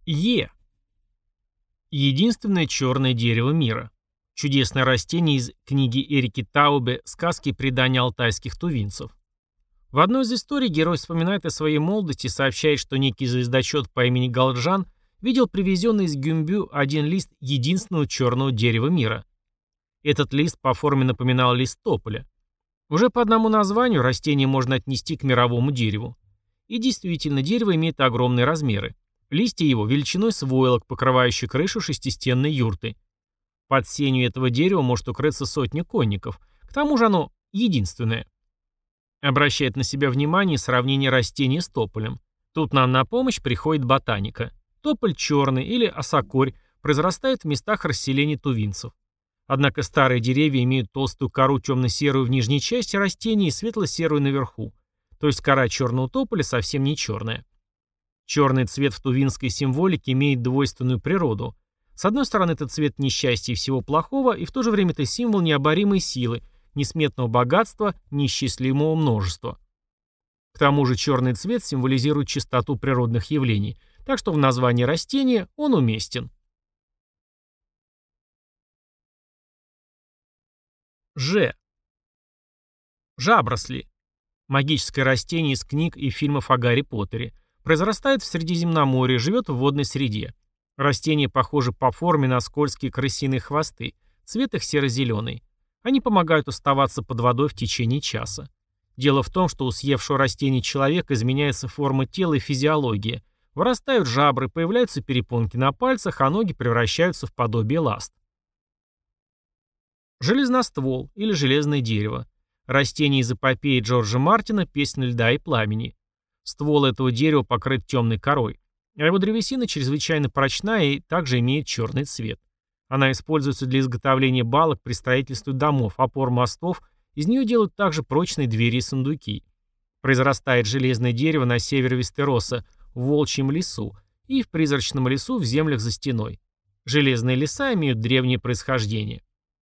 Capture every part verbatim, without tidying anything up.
Е. Единственное черное дерево мира. Чудесное растение из книги Эрики Таубе «Сказки и предания алтайских тувинцев». В одной из историй герой вспоминает о своей молодости и сообщает, что некий звездочет по имени Галджан видел привезенный из Гюмбю один лист единственного черного дерева мира. Этот лист по форме напоминал лист тополя. Уже по одному названию растение можно отнести к мировому дереву. И действительно, дерево имеет огромные размеры. Листья его величиной с войлок, покрывающий крышу шестистенной юрты. Под сенью этого дерева может укрыться сотня конников. К тому же оно единственное. Обращает на себя внимание сравнение растения с тополем. Тут нам на помощь приходит ботаника. Тополь черный или осокорь произрастает в местах расселения тувинцев. Однако старые деревья имеют толстую кору темно-серую в нижней части растения и светло-серую наверху. То есть кора черного тополя совсем не черная. Черный цвет в тувинской символике имеет двойственную природу. С одной стороны, это цвет несчастья и всего плохого, и в то же время это символ необоримой силы, несметного богатства, неисчислимого множества. К тому же черный цвет символизирует чистоту природных явлений, так что в названии растения он уместен. Ж. Жабросли. Магическое растение из книг и фильмов о Гарри Поттере. Произрастает в Средиземноморье, живет в водной среде. Растения похожи по форме на скользкие крысиные хвосты, цвет их серо-зеленый. Они помогают оставаться под водой в течение часа. Дело в том, что у съевшего растения человека изменяется форма тела и физиология. Вырастают жабры, появляются перепонки на пальцах, а ноги превращаются в подобие ласт. Железноствол или железное дерево. Растение из эпопеи Джорджа Мартина «Песнь льда и пламени». Ствол этого дерева покрыт темной корой, а его древесина чрезвычайно прочная и также имеет черный цвет. Она используется для изготовления балок при строительстве домов, опор мостов, из нее делают также прочные двери и сундуки. Произрастает железное дерево на севере Вестероса, в Волчьем лесу, и в Призрачном лесу в землях за стеной. Железные леса имеют древнее происхождение.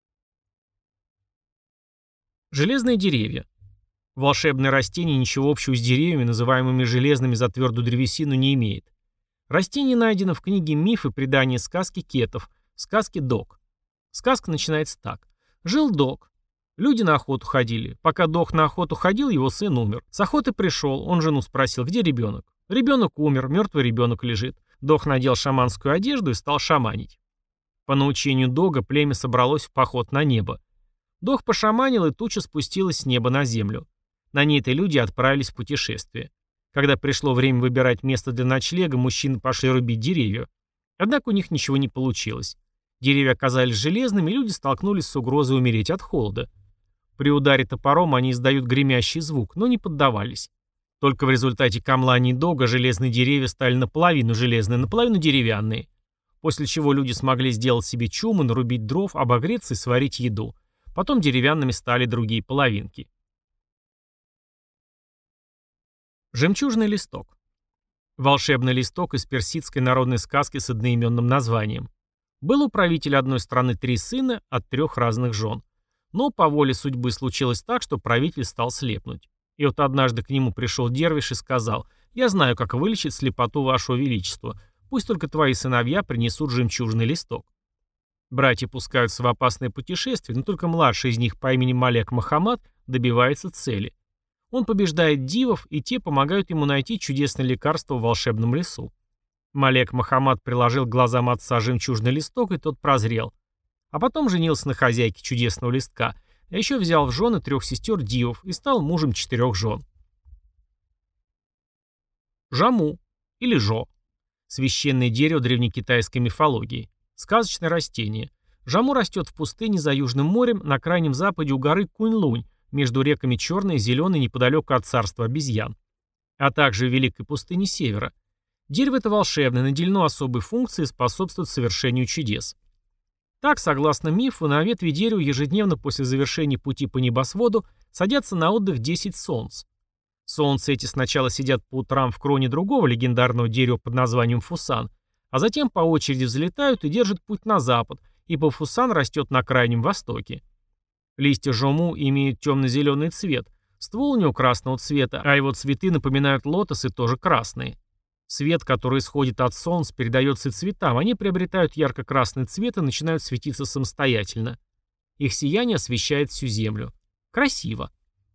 Железные деревья. Волшебное растение ничего общего с деревьями, называемыми железными за твердую древесину, не имеет. Растение найдено в книге «Миф и предания сказки кетов», в сказке Дог. Сказка начинается так. Жил Дог. Люди на охоту ходили. Пока Дог на охоту ходил, его сын умер. С охоты пришел, он жену спросил, где ребенок? Ребенок умер, мертвый ребенок лежит. Дог надел шаманскую одежду и стал шаманить. По научению Дога племя собралось в поход на небо. Дог пошаманил, и туча спустилась с неба на землю. На ней-то люди отправились в путешествие. Когда пришло время выбирать место для ночлега, мужчины пошли рубить деревья. Однако у них ничего не получилось. Деревья оказались железными, и люди столкнулись с угрозой умереть от холода. При ударе топором они издают гремящий звук, но не поддавались. Только в результате камланий Дога железные деревья стали наполовину железные, наполовину деревянные. После чего люди смогли сделать себе чумы, нарубить дров, обогреться и сварить еду. Потом деревянными стали другие половинки. Жемчужный листок. Волшебный листок из персидской народной сказки с одноименным названием. Был у правителя одной страны три сына от трех разных жен. Но по воле судьбы случилось так, что правитель стал слепнуть. И вот однажды к нему пришел дервиш и сказал: «Я знаю, как вылечить слепоту вашего величества. Пусть только твои сыновья принесут жемчужный листок». Братья пускаются в опасное путешествие, но только младший из них по имени Малек Мохаммад добивается цели. Он побеждает дивов, и те помогают ему найти чудесное лекарство в волшебном лесу. Малек Мохаммад приложил к глазам отца жемчужный листок, и тот прозрел. А потом женился на хозяйке чудесного листка, а еще взял в жены трех сестер дивов и стал мужем четырех жен. Жаму или жо. Священное дерево древнекитайской мифологии. Сказочное растение. Жаму растет в пустыне за Южным морем на крайнем западе у горы Кунь-Лунь, между реками Черной и Зеленой неподалеку от царства обезьян, а также в Великой пустыне Севера. Дерево это волшебное, наделено особой функцией, способствует совершению чудес. Так, согласно мифу, на ветви дерева ежедневно после завершения пути по небосводу садятся на отдых десять солнц. Солнца эти сначала сидят по утрам в кроне другого легендарного дерева под названием Фусан, а затем по очереди взлетают и держат путь на запад, ибо Фусан растет на крайнем востоке. Листья жому имеют темно-зеленый цвет, ствол у него красного цвета, а его цветы напоминают лотосы, тоже красные. Свет, который исходит от солнца, передается и цветам. Они приобретают ярко-красный цвет и начинают светиться самостоятельно. Их сияние освещает всю землю. Красиво.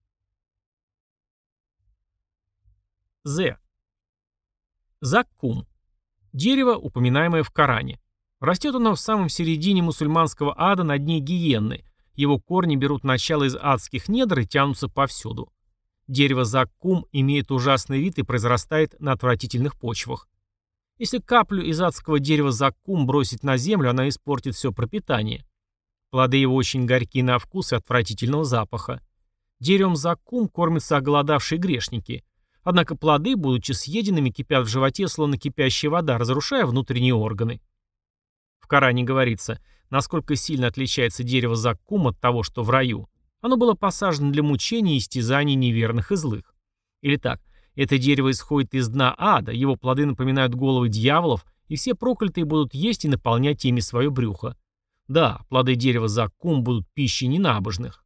З. Заккум. Дерево, упоминаемое в Коране. Растет оно в самом середине мусульманского ада на дне гиенны. Его корни берут начало из адских недр и тянутся повсюду. Дерево заккум имеет ужасный вид и произрастает на отвратительных почвах. Если каплю из адского дерева заккум бросить на землю, она испортит все пропитание. Плоды его очень горькие на вкус и отвратительного запаха. Деревом заккум кормятся оголодавшие грешники. Однако плоды, будучи съеденными, кипят в животе, словно кипящая вода, разрушая внутренние органы. В Коране говорится, насколько сильно отличается дерево заккум от того, что в раю. Оно было посажено для мучений и истязаний неверных и злых. Или так, это дерево исходит из дна ада, его плоды напоминают головы дьяволов, и все проклятые будут есть и наполнять ими свое брюхо. Да, плоды дерева заккум будут пищей ненабожных.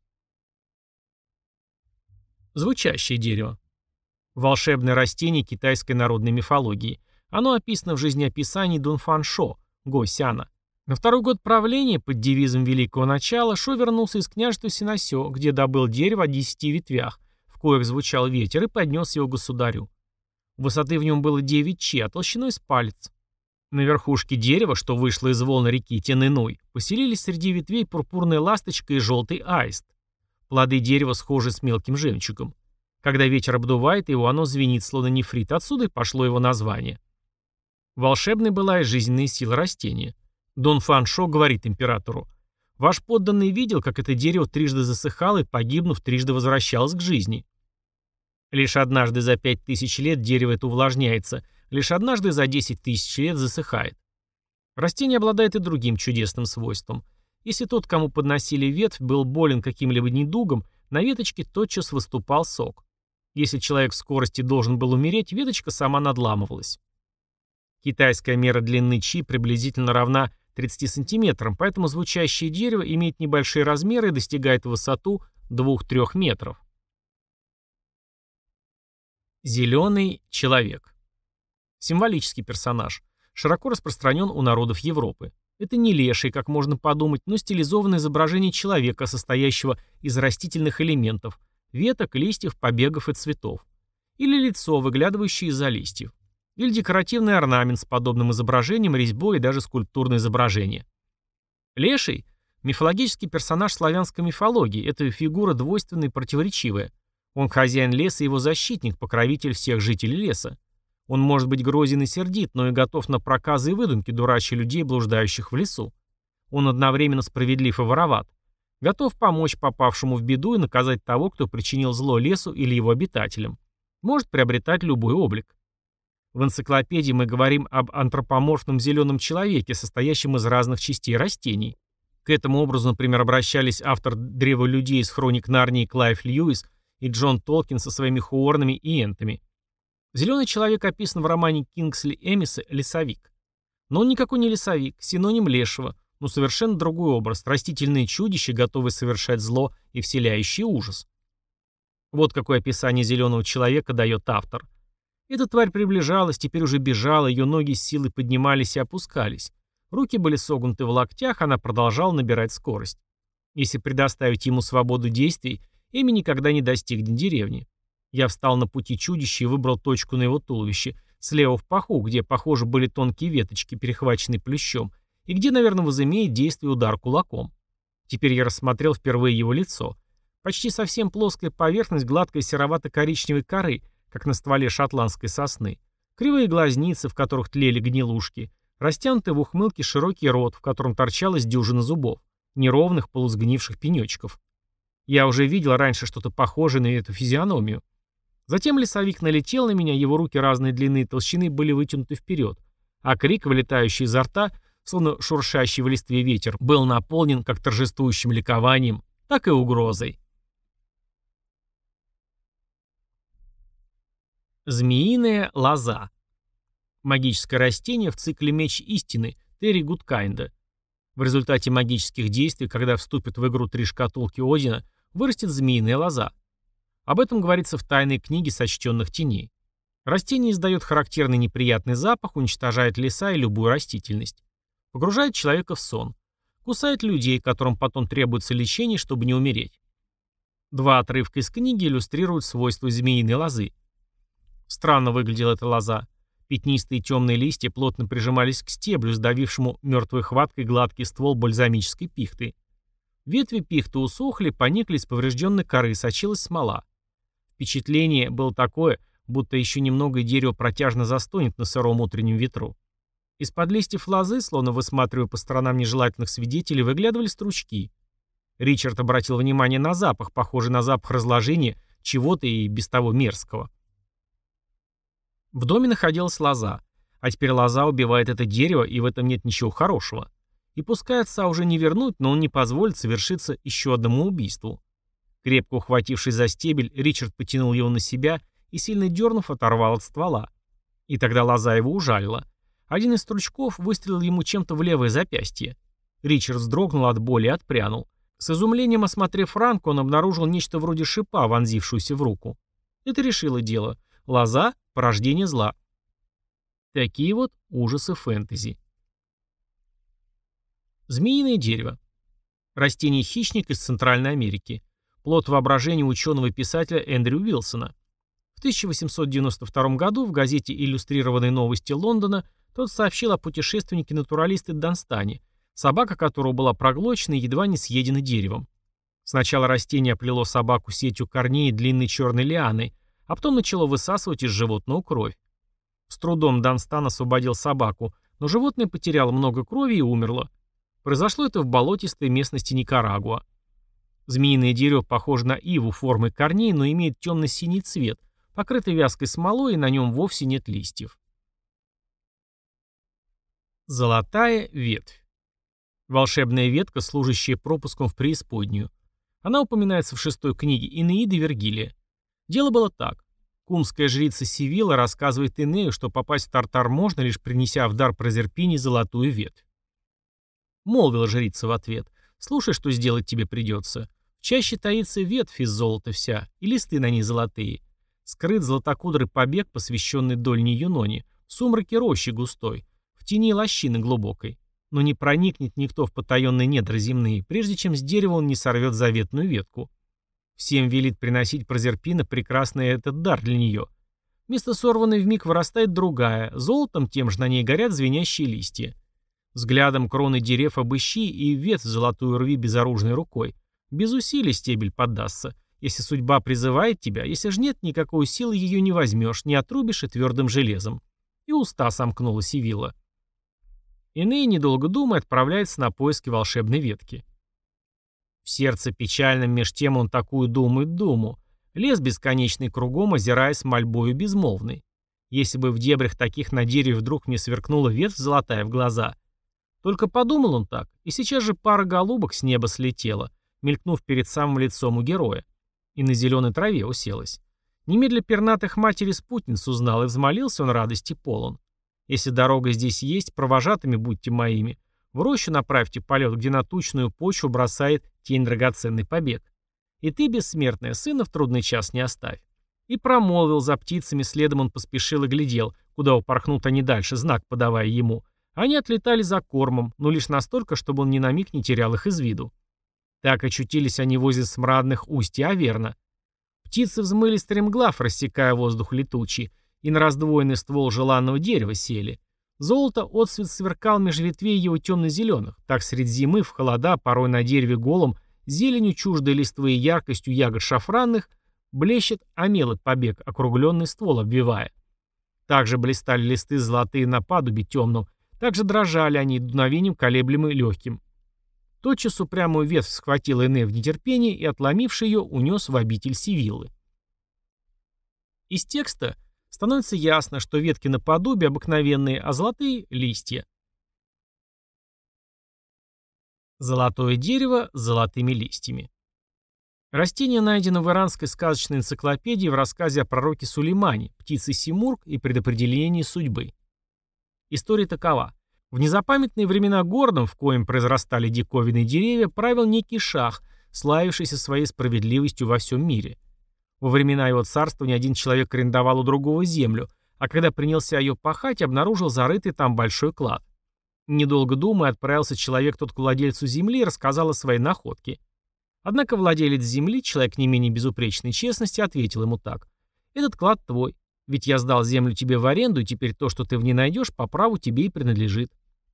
Звучащее дерево. Волшебное растение китайской народной мифологии. Оно описано в жизнеописании Дунфан Шо, Го Сяна. На второй год правления под девизом Великого Начала Шо вернулся из княжества Синасё, где добыл дерево о десяти ветвях, в коих звучал ветер, и поднес его государю. Высоты в нем было девять чи, а толщиной с палец. На верхушке дерева, что вышло из волн реки Тяньэной, поселились среди ветвей пурпурная ласточка и желтый аист. Плоды дерева схожи с мелким жемчугом. Когда ветер обдувает его, оно звенит, словно нефрит, отсюда и пошло его название. Волшебной была и жизненная сила растения. Дун Фан Шо говорит императору: «Ваш подданный видел, как это дерево трижды засыхало и, погибнув, трижды возвращалось к жизни. Лишь однажды за пять тысяч лет дерево это увлажняется, лишь однажды за десять тысяч лет засыхает. Растение обладает и другим чудесным свойством. Если тот, кому подносили ветвь, был болен каким-либо недугом, на веточке тотчас выступал сок. Если человек в скорости должен был умереть, веточка сама надламывалась». Китайская мера длины чи приблизительно равна тридцати сантиметрам, поэтому звучащее дерево имеет небольшие размеры и достигает высоту двух-трёх метров. Зеленый человек. Символический персонаж. Широко распространен у народов Европы. Это не леший, как можно подумать, но стилизованное изображение человека, состоящего из растительных элементов, веток, листьев, побегов и цветов. Или лицо, выглядывающее из-за листьев. Или декоративный орнамент с подобным изображением, резьбой и даже скульптурное изображение. Леший – мифологический персонаж славянской мифологии, это фигура двойственная и противоречивая. Он хозяин леса и его защитник, покровитель всех жителей леса. Он может быть грозен и сердит, но и готов на проказы и выдумки, дурачьи людей, блуждающих в лесу. Он одновременно справедлив и вороват. Готов помочь попавшему в беду и наказать того, кто причинил зло лесу или его обитателям. Может приобретать любой облик. В энциклопедии мы говорим об антропоморфном зеленом человеке, состоящем из разных частей растений. К этому образу, например, обращались автор «Древа людей» из хроник Нарнии Клайв Льюис и Джон Толкин со своими хуорнами и энтами. Зеленый человек описан в романе Кингсли Эмиса «Лесовик». Но он никакой не лесовик, синоним лешего, но совершенно другой образ, растительное чудище, готовое совершать зло и вселяющее ужас. Вот какое описание зеленого человека дает автор. Эта тварь приближалась, теперь уже бежала, ее ноги с силой поднимались и опускались. Руки были согнуты в локтях, она продолжала набирать скорость. Если предоставить ему свободу действий, Эми никогда не достигнет деревни. Я встал на пути чудища и выбрал точку на его туловище, слева в паху, где, похоже, были тонкие веточки, перехваченные плющом, и где, наверное, возымеет действие удар кулаком. Теперь я рассмотрел впервые его лицо. Почти совсем плоская поверхность гладкой серовато-коричневой коры, как на стволе шотландской сосны. Кривые глазницы, в которых тлели гнилушки. Растянутый в ухмылке широкий рот, в котором торчалась дюжина зубов. Неровных полусгнивших пенечков. Я уже видел раньше что-то похожее на эту физиономию. Затем лесовик налетел на меня, его руки разной длины и толщины были вытянуты вперед, а крик, вылетающий изо рта, словно шуршащий в листве ветер, был наполнен как торжествующим ликованием, так и угрозой. Змеиная лоза. Магическое растение в цикле «Меч истины» Терри Гудкайнда. В результате магических действий, когда вступят в игру три шкатулки Одина, вырастет змеиная лоза. Об этом говорится в тайной книге сочтенных теней. Растение издает характерный неприятный запах, уничтожает леса и любую растительность. Погружает человека в сон. Кусает людей, которым потом требуется лечение, чтобы не умереть. Два отрывка из книги иллюстрируют свойства змеиной лозы. Странно выглядела эта лоза. Пятнистые темные листья плотно прижимались к стеблю, сдавившему мертвой хваткой гладкий ствол бальзамической пихты. Ветви пихты усохли, поникли, с поврежденной коры сочилась смола. Впечатление было такое, будто еще немного и дерево протяжно застонет на сыром утреннем ветру. Из-под листьев лозы, словно высматривая по сторонам нежелательных свидетелей, выглядывали стручки. Ричард обратил внимание на запах, похожий на запах разложения чего-то и без того мерзкого. В доме находилась лоза, а теперь лоза убивает это дерево, и в этом нет ничего хорошего. И пускай отца уже не вернуть, но он не позволит совершиться еще одному убийству. Крепко ухватившись за стебель, Ричард потянул его на себя и, сильно дернув, оторвал от ствола. И тогда лоза его ужалила. Один из стручков выстрелил ему чем-то в левое запястье. Ричард вздрогнул от боли и отпрянул. С изумлением осмотрев ранку, он обнаружил нечто вроде шипа, вонзившуюся в руку. Это решило дело. Лоза — порождение зла. Такие вот ужасы фэнтези. Змеиное дерево. Растение-хищник из Центральной Америки. Плод воображения ученого и писателя Эндрю Уилсона. В тысяча восемьсот девяносто втором году в газете «Иллюстрированные новости Лондона» тот сообщил о путешественнике-натуралисте Данстане, собака которого была проглочена и едва не съедена деревом. Сначала растение оплело собаку сетью корней и длинной черной лианой, а потом начало высасывать из животного кровь. С трудом Данстан освободил собаку, но животное потеряло много крови и умерло. Произошло это в болотистой местности Никарагуа. Змеиное дерево похоже на иву формой корней, но имеет темно-синий цвет, покрытый вязкой смолой, и на нем вовсе нет листьев. Золотая ветвь. Волшебная ветка, служащая пропуском в преисподнюю. Она упоминается в шестой книге Энеиды Вергилия. Дело было так. Кумская жрица Сивилла рассказывает Энею, что попасть в Тартар можно, лишь принеся в дар Прозерпине золотую ветвь. Молвила жрица в ответ: «Слушай, что сделать тебе придется. В чаще таится ветвь из золота вся, и листы на ней золотые. Скрыт златокудрый побег, посвященный дольней Юноне, в сумраке рощи густой, в тени лощины глубокой. Но не проникнет никто в потаенные недра земные, прежде чем с дерева он не сорвет заветную ветку. Всем велит приносить Прозерпина прекрасный этот дар для нее. Вместо сорванной вмиг вырастает другая, золотом тем же на ней горят звенящие листья. Взглядом кроны дерев обыщи и ветвь золотую рви безоружной рукой. Без усилий стебель поддастся. Если судьба призывает тебя, если ж нет никакой силы, ее не возьмешь, не отрубишь и твердым железом». И уста сомкнула Сивилла. Эней, недолго думая, отправляется на поиски волшебной ветки. В сердце печальном меж тем он такую думает думу. Лес бесконечный кругом, озираясь мольбою безмолвной. Если бы в дебрях таких на дереве вдруг мне сверкнула ветвь золотая в глаза. Только подумал он так, и сейчас же пара голубок с неба слетела, мелькнув перед самым лицом у героя. И на зеленой траве уселась. Немедля пернатых матери спутниц узнал, и взмолился он радости полон. Если дорога здесь есть, провожатыми будьте моими. В рощу направьте полет, где на тучную почву бросает тень драгоценный побег. И ты, бессмертная, сына в трудный час не оставь. И промолвил за птицами, следом он поспешил и глядел, куда упорхнут они дальше, знак подавая ему. Они отлетали за кормом, но лишь настолько, чтобы он ни на миг не терял их из виду. Так очутились они возле смрадных устья Аверна. Птицы взмыли стремглав, рассекая воздух летучий, и на раздвоенный ствол желанного дерева сели. Золото отсвет сверкал меж ветвей его темно-зеленых, так средь зимы, в холода, порой на дереве голом, зеленью чуждой листвы и яркостью ягод шафранных, блещет омелый побег, округленный ствол обвивая. Также блистали листы золотые на падубе темном, также дрожали они, дуновением колеблемы легким. Тотчас упрямую ветвь схватил Эней в нетерпении и, отломивший ее, унес в обитель Сивиллы. Из текста становится ясно, что ветки наподобие обыкновенные, а золотые — листья. Золотое дерево с золотыми листьями. Растение найдено в иранской сказочной энциклопедии в рассказе о пророке Сулеймане, птице Симург и предопределении судьбы. История такова. В незапамятные времена городом, в коем произрастали диковинные деревья, правил некий шах, славившийся своей справедливостью во всем мире. Во времена его царства ни один человек арендовал у другого землю, а когда принялся ее пахать, обнаружил зарытый там большой клад. Недолго думая, отправился человек тот к владельцу земли и рассказал о своей находке. Однако владелец земли, человек не менее безупречной честности, ответил ему так: «Этот клад твой, ведь я сдал землю тебе в аренду, и теперь то, что ты в ней найдешь, по праву тебе и принадлежит».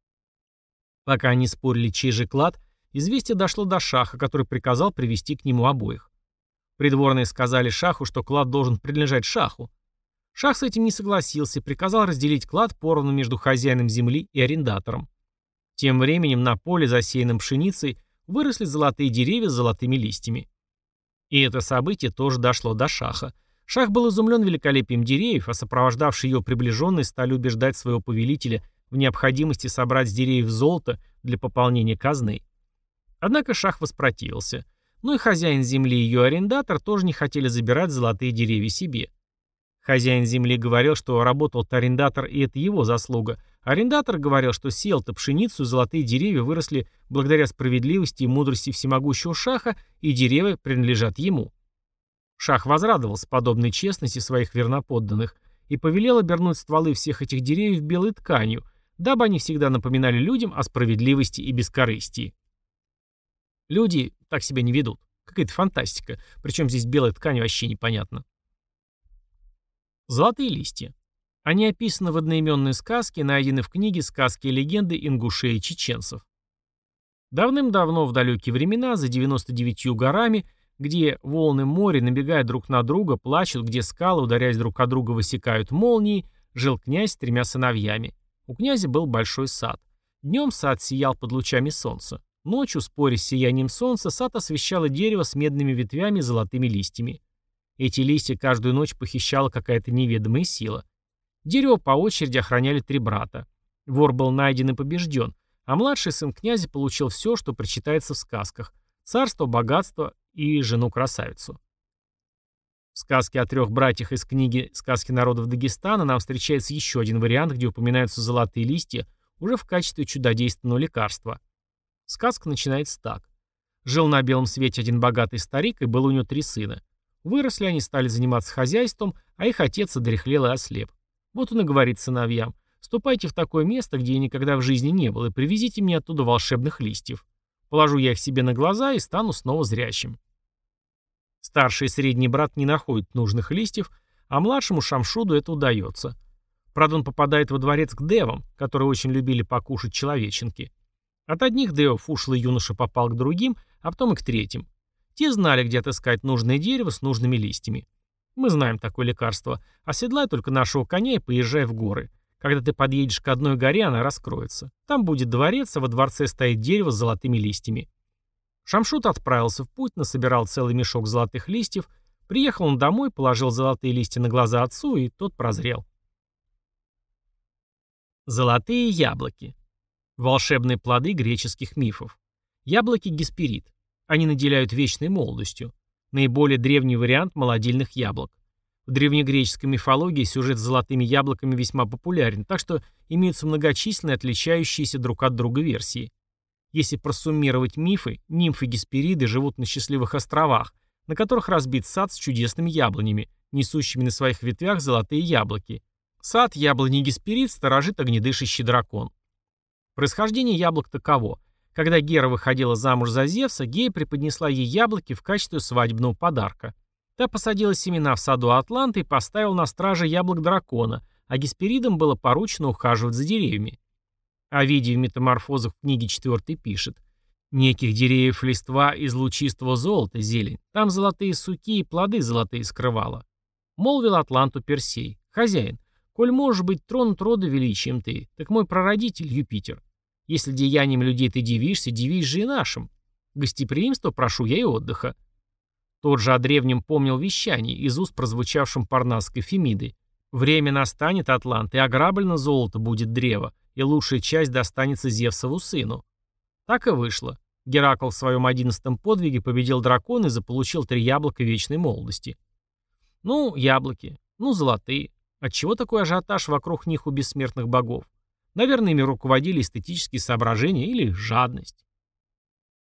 Пока они спорили, чей же клад, известие дошло до шаха, который приказал привести к нему обоих. Придворные сказали шаху, что клад должен принадлежать шаху. Шах с этим не согласился и приказал разделить клад поровну между хозяином земли и арендатором. Тем временем на поле, засеянном пшеницей, выросли золотые деревья с золотыми листьями. И это событие тоже дошло до шаха. Шах был изумлен великолепием деревьев, а сопровождавшие ее приближенные стали убеждать своего повелителя в необходимости собрать с деревьев золото для пополнения казны. Однако шах воспротивился. Но и хозяин земли и ее арендатор тоже не хотели забирать золотые деревья себе. Хозяин земли говорил, что работал-то арендатор, и это его заслуга. Арендатор говорил, что сеял-то пшеницу, и золотые деревья выросли благодаря справедливости и мудрости всемогущего шаха, и деревья принадлежат ему. Шах возрадовался подобной честности своих верноподданных и повелел обернуть стволы всех этих деревьев белой тканью, дабы они всегда напоминали людям о справедливости и бескорыстии. Люди так себя не ведут. Какая-то фантастика. Причем здесь белая ткань вообще непонятно. Золотые листья. Они описаны в одноименной сказке, найдены в книге «Сказки и легенды ингушей и чеченцев». Давным-давно, в далекие времена, за девяноста девятью горами, где волны моря, набегая друг на друга, плачут, где скалы, ударяясь друг о друга, высекают молнии, жил князь с тремя сыновьями. У князя был большой сад. Днем сад сиял под лучами солнца. Ночью, споря с сиянием солнца, сад освещало дерево с медными ветвями и золотыми листьями. Эти листья каждую ночь похищала какая-то неведомая сила. Дерево по очереди охраняли три брата. Вор был найден и побежден, а младший сын князя получил все, что причитается в сказках: царство, богатство и жену-красавицу. В сказке о трех братьях из книги «Сказки народов Дагестана» нам встречается еще один вариант, где упоминаются золотые листья уже в качестве чудодейственного лекарства. Сказка начинается так. Жил на белом свете один богатый старик, и было у него три сына. Выросли они, стали заниматься хозяйством, а их отец одряхлел и ослеп. Вот он и говорит сыновьям: «Ступайте в такое место, где я никогда в жизни не был, и привезите мне оттуда волшебных листьев. Положу я их себе на глаза и стану снова зрячим». Старший и средний брат не находят нужных листьев, а младшему Шамшуду это удается. Правда, он попадает во дворец к девам, которые очень любили покушать человеченки. От одних девов ушлый юноша попал к другим, а потом и к третьим. Те знали, где отыскать нужное дерево с нужными листьями. Мы знаем такое лекарство. Оседлай только нашего коня и поезжай в горы. Когда ты подъедешь к одной горе, она раскроется. Там будет дворец, а во дворце стоит дерево с золотыми листьями. Шамшут отправился в путь, насобирал целый мешок золотых листьев, приехал он домой, положил золотые листья на глаза отцу, и тот прозрел. Золотые яблоки. Волшебные плоды греческих мифов. Яблоки Гесперид. Они наделяют вечной молодостью. Наиболее древний вариант молодильных яблок. В древнегреческой мифологии сюжет с золотыми яблоками весьма популярен, так что имеются многочисленные отличающиеся друг от друга версии. Если просуммировать мифы, нимфы Геспериды живут на счастливых островах, на которых разбит сад с чудесными яблонями, несущими на своих ветвях золотые яблоки. Сад яблони Гесперид сторожит огнедышащий дракон. Происхождение яблок таково. Когда Гера выходила замуж за Зевса, Гея преподнесла ей яблоки в качестве свадебного подарка. Та посадила семена в саду Атланты и поставила на страже яблок дракона, а Гесперидам было поручено ухаживать за деревьями. Овидий в метаморфозах в книге четвёртой пишет: «Неких деревьев листва из лучистого золота зелень, там золотые суки и плоды золотые скрывала. Молвил Атланту Персей: хозяин, коль можешь быть тронут рода величием ты, так мой прародитель Юпитер. Если деянием людей ты дивишься, дивись же и нашим. Гостеприимства прошу я и отдыха». Тот же о древнем помнил вещание, из уст прозвучавшим парнасской Фемиды: «Время настанет, Атлант, и ограблено золото будет древо, и лучшая часть достанется Зевсову сыну». Так и вышло. Геракл в своем одиннадцатом подвиге победил дракона и заполучил три яблока вечной молодости. Ну, яблоки. Ну, золотые. Отчего такой ажиотаж вокруг них у бессмертных богов? Наверное, ими руководили эстетические соображения или жадность.